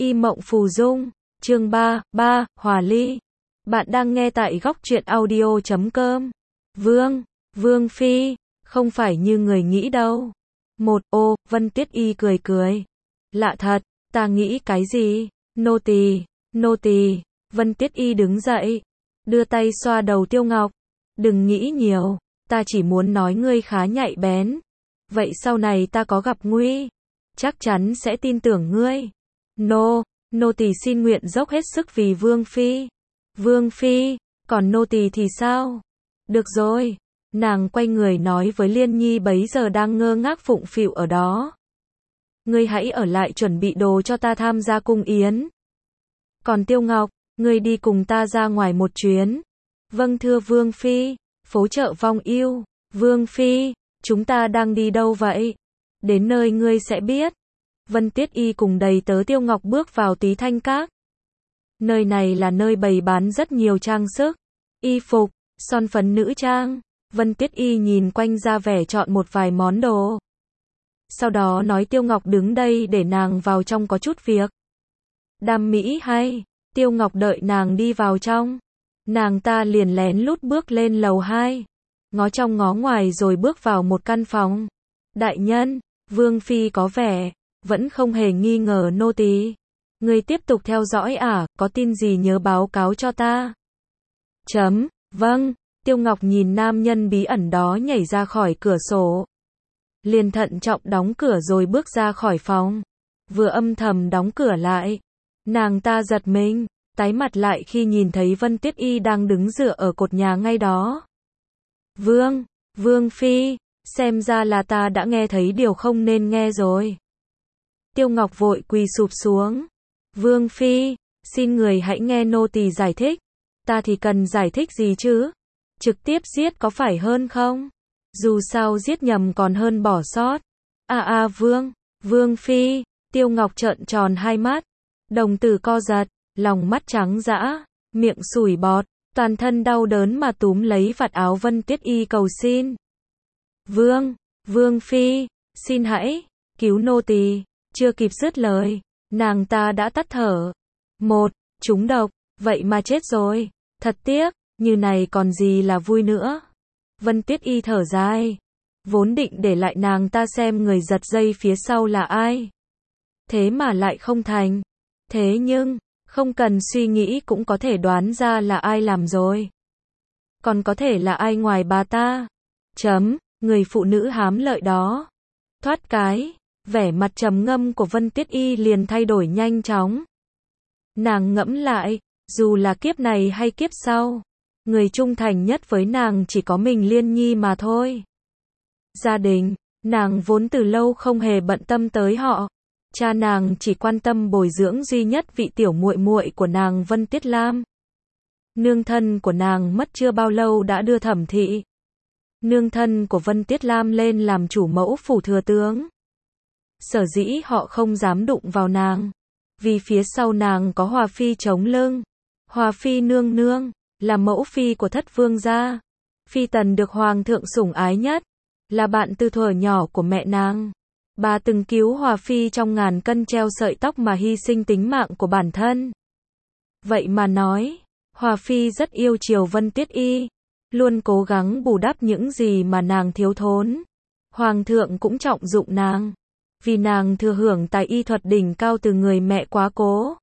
Y Mộng Phù Dung, chương 3, Hòa Ly. Bạn đang nghe tại góc truyện audio.com. Vương Phi, không phải như người nghĩ đâu. Vân Tuyết Y cười cười. Lạ thật, ta nghĩ cái gì? Nô tỳ. Vân Tuyết Y đứng dậy, đưa tay xoa đầu Tiêu Ngọc. Đừng nghĩ nhiều, ta chỉ muốn nói ngươi khá nhạy bén. Vậy sau này ta có gặp nguy, chắc chắn sẽ tin tưởng ngươi. Nô tỳ xin nguyện dốc hết sức vì Vương Phi. Vương Phi, còn nô tỳ thì sao? Được rồi. Nàng quay người nói với Liên Nhi bấy giờ đang ngơ ngác phụng phịu ở đó. Ngươi hãy ở lại chuẩn bị đồ cho ta tham gia cung yến. Còn Tiêu Ngọc, ngươi đi cùng ta ra ngoài một chuyến. Vâng thưa Vương Phi. Phố chợ Vong Yêu. Vương Phi, chúng ta đang đi đâu vậy? Đến nơi ngươi sẽ biết. Vân Tuyết Y cùng đầy tớ Tiêu Ngọc bước vào Tí Thanh Các. Nơi này là nơi bày bán rất nhiều trang sức, y phục, son phấn nữ trang. Vân Tuyết Y nhìn quanh ra vẻ chọn một vài món đồ. Sau đó nói Tiêu Ngọc đứng đây để nàng vào trong có chút việc. Đam mỹ hay? Tiêu Ngọc đợi nàng đi vào trong. Nàng ta liền lén lút bước lên lầu 2. Ngó trong ngó ngoài rồi bước vào một căn phòng. Đại nhân, Vương Phi có vẻ vẫn không hề nghi ngờ nô tỳ. Ngươi tiếp tục theo dõi à, có tin gì nhớ báo cáo cho ta. Vâng. Tiêu Ngọc nhìn nam nhân bí ẩn đó nhảy ra khỏi cửa sổ. Liền thận trọng đóng cửa rồi bước ra khỏi phòng. Vừa âm thầm đóng cửa lại, nàng ta giật mình, tái mặt lại khi nhìn thấy Vân Tuyết Y đang đứng dựa ở cột nhà ngay đó. Vương Phi, xem ra là ta đã nghe thấy điều không nên nghe rồi. Tiêu Ngọc vội quỳ sụp xuống. Vương Phi, xin người hãy nghe nô tỳ giải thích. Ta thì cần giải thích gì chứ? Trực tiếp giết có phải hơn không? Dù sao giết nhầm còn hơn bỏ sót. Vương Phi. Tiêu Ngọc trợn tròn hai mắt, đồng tử co giật, lòng mắt trắng dã, miệng sủi bọt, toàn thân đau đớn mà túm lấy vạt áo Vân Tuyết Y cầu xin. Vương Phi, xin hãy cứu nô tỳ. Chưa kịp dứt lời, nàng ta đã tắt thở. Trúng độc, vậy mà chết rồi. Thật tiếc, như này còn gì là vui nữa. Vân Tuyết Y thở dài. Vốn định để lại nàng ta xem người giật dây phía sau là ai. Thế mà lại không thành. Thế nhưng, không cần suy nghĩ cũng có thể đoán ra là ai làm rồi. Còn có thể là ai ngoài bà ta. Người phụ nữ hám lợi đó. Thoát cái, vẻ mặt trầm ngâm của Vân Tuyết Y liền thay đổi nhanh chóng. Nàng ngẫm lại, dù là kiếp này hay kiếp sau, người trung thành nhất với nàng chỉ có mình Liên Nhi mà thôi. Gia đình, nàng vốn từ lâu không hề bận tâm tới họ. Cha nàng chỉ quan tâm bồi dưỡng duy nhất vị tiểu muội muội của nàng Vân Tiết Lam. Nương thân của nàng mất chưa bao lâu đã đưa Thẩm thị, nương thân của Vân Tiết Lam lên làm chủ mẫu phủ thừa tướng. Sở dĩ họ không dám đụng vào nàng, vì phía sau nàng có Hòa Phi chống lưng. Hòa Phi nương nương là mẫu phi của Thất Vương gia. Phi tần được hoàng thượng sủng ái nhất, là bạn từ thuở nhỏ của mẹ nàng. Bà từng cứu Hòa Phi trong ngàn cân treo sợi tóc mà hy sinh tính mạng của bản thân. Vậy mà nói, Hòa Phi rất yêu chiều Vân Tuyết Y, luôn cố gắng bù đắp những gì mà nàng thiếu thốn. Hoàng thượng cũng trọng dụng nàng, vì nàng thừa hưởng tài y thuật đỉnh cao từ người mẹ quá cố.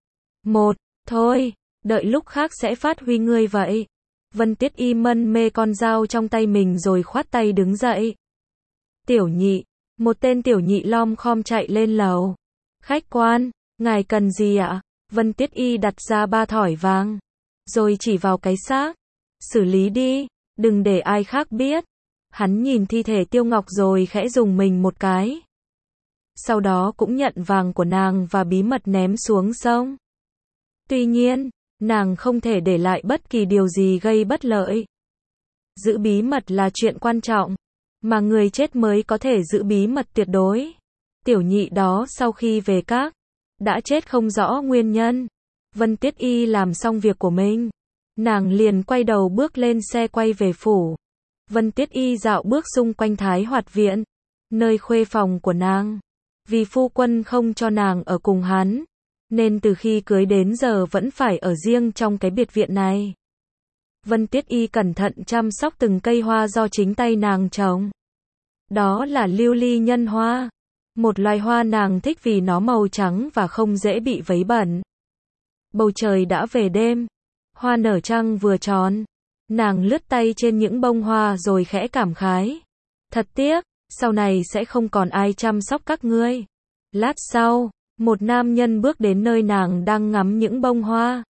Thôi, đợi lúc khác sẽ phát huy ngươi vậy. Vân Tuyết Y mân mê con dao trong tay mình rồi khoát tay đứng dậy. Tiểu nhị, một tên tiểu nhị lom khom chạy lên lầu. Khách quan, ngài cần gì ạ? Vân Tuyết Y đặt ra 3 thỏi vàng, rồi chỉ vào cái xác. Xử lý đi, đừng để ai khác biết. Hắn nhìn thi thể Tiêu Ngọc rồi khẽ rùng mình một cái. Sau đó cũng nhận vàng của nàng và bí mật ném xuống sông. Tuy nhiên, nàng không thể để lại bất kỳ điều gì gây bất lợi. Giữ bí mật là chuyện quan trọng, mà người chết mới có thể giữ bí mật tuyệt đối. Tiểu nhị đó sau khi về các, đã chết không rõ nguyên nhân. Vân Tuyết Y làm xong việc của mình, nàng liền quay đầu bước lên xe quay về phủ. Vân Tuyết Y dạo bước xung quanh Thái Hoạt viện, nơi khuê phòng của nàng. Vì phu quân không cho nàng ở cùng hắn, nên từ khi cưới đến giờ vẫn phải ở riêng trong cái biệt viện này. Vân Tiết Y cẩn thận chăm sóc từng cây hoa do chính tay nàng trồng. Đó là lưu ly nhân hoa, một loài hoa nàng thích vì nó màu trắng và không dễ bị vấy bẩn. Bầu trời đã về đêm, hoa nở trăng vừa tròn, nàng lướt tay trên những bông hoa rồi khẽ cảm khái. Thật tiếc, sau này sẽ không còn ai chăm sóc các ngươi. Lát sau, một nam nhân bước đến nơi nàng đang ngắm những bông hoa.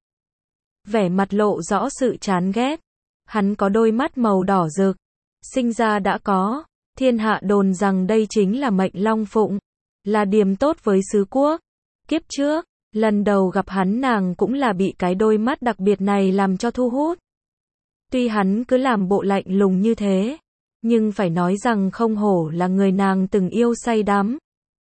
Vẻ mặt lộ rõ sự chán ghét. Hắn có đôi mắt màu đỏ rực, sinh ra đã có, thiên hạ đồn rằng đây chính là mệnh long phụng, là điềm tốt với xứ quốc. Kiếp trước, lần đầu gặp hắn nàng cũng là bị cái đôi mắt đặc biệt này làm cho thu hút. Tuy hắn cứ làm bộ lạnh lùng như thế, nhưng phải nói rằng không hổ là người nàng từng yêu say đắm.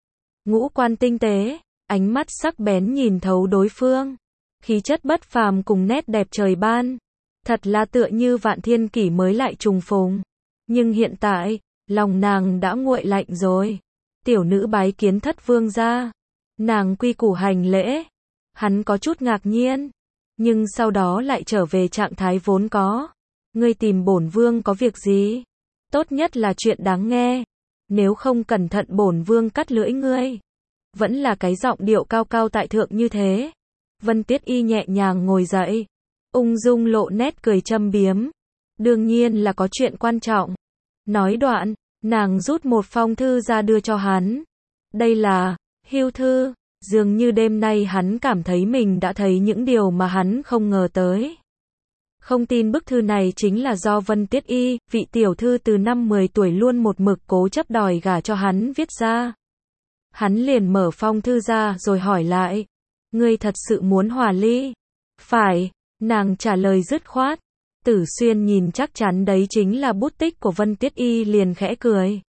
Ngũ quan tinh tế, ánh mắt sắc bén nhìn thấu đối phương, khí chất bất phàm cùng nét đẹp trời ban. Thật là tựa như vạn thiên kỷ mới lại trùng phùng. Nhưng hiện tại, lòng nàng đã nguội lạnh rồi. Tiểu nữ bái kiến thất vương gia. Nàng quy củ hành lễ. Hắn có chút ngạc nhiên, nhưng sau đó lại trở về trạng thái vốn có. Ngươi tìm bổn vương có việc gì? Tốt nhất là chuyện đáng nghe. Nếu không cẩn thận bổn vương cắt lưỡi ngươi. Vẫn là cái giọng điệu cao cao tại thượng như thế. Vân Tiết Y nhẹ nhàng ngồi dậy, ung dung lộ nét cười châm biếm. Đương nhiên là có chuyện quan trọng. Nói đoạn, nàng rút một phong thư ra đưa cho hắn. Đây là hưu thư. Dường như đêm nay hắn cảm thấy mình đã thấy những điều mà hắn không ngờ tới. Không tin bức thư này chính là do Vân Tiết Y, vị tiểu thư từ năm 10 tuổi luôn một mực cố chấp đòi gả cho hắn viết ra. Hắn liền mở phong thư ra rồi hỏi lại. Ngươi thật sự muốn hòa ly? Phải, nàng trả lời dứt khoát. Tử Xuyên nhìn chắc chắn đấy chính là bút tích của Vân Tiết Y liền khẽ cười.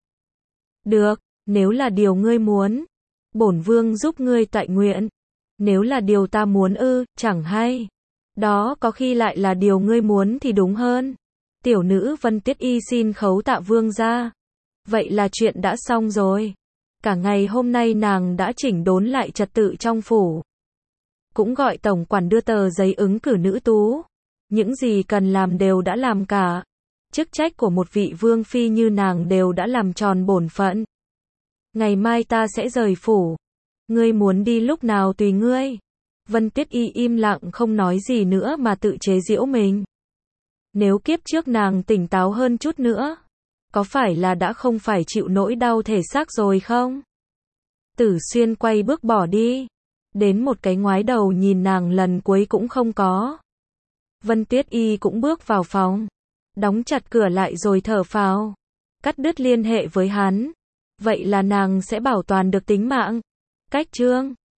Được, nếu là điều ngươi muốn, bổn vương giúp ngươi tọa nguyện. Nếu là điều ta muốn chẳng hay. Đó có khi lại là điều ngươi muốn thì đúng hơn. Tiểu nữ Vân Tiết Y xin khấu tạ vương gia. Vậy là chuyện đã xong rồi. Cả ngày hôm nay nàng đã chỉnh đốn lại trật tự trong phủ. Cũng gọi tổng quản đưa tờ giấy ứng cử nữ tú. Những gì cần làm đều đã làm cả. Chức trách của một vị vương phi như nàng đều đã làm tròn bổn phận. Ngày mai ta sẽ rời phủ. Ngươi muốn đi lúc nào tùy ngươi. Vân Tiết Y im lặng không nói gì nữa mà tự chế giễu mình. Nếu kiếp trước nàng tỉnh táo hơn chút nữa, có phải là đã không phải chịu nỗi đau thể xác rồi không? Tử Xuyên quay bước bỏ đi. Đến một cái ngoái đầu nhìn nàng lần cuối cũng không có. Vân Tiết Y cũng bước vào phòng, đóng chặt cửa lại rồi thở phào, cắt đứt liên hệ với hắn. Vậy là nàng sẽ bảo toàn được tính mạng. Cách chương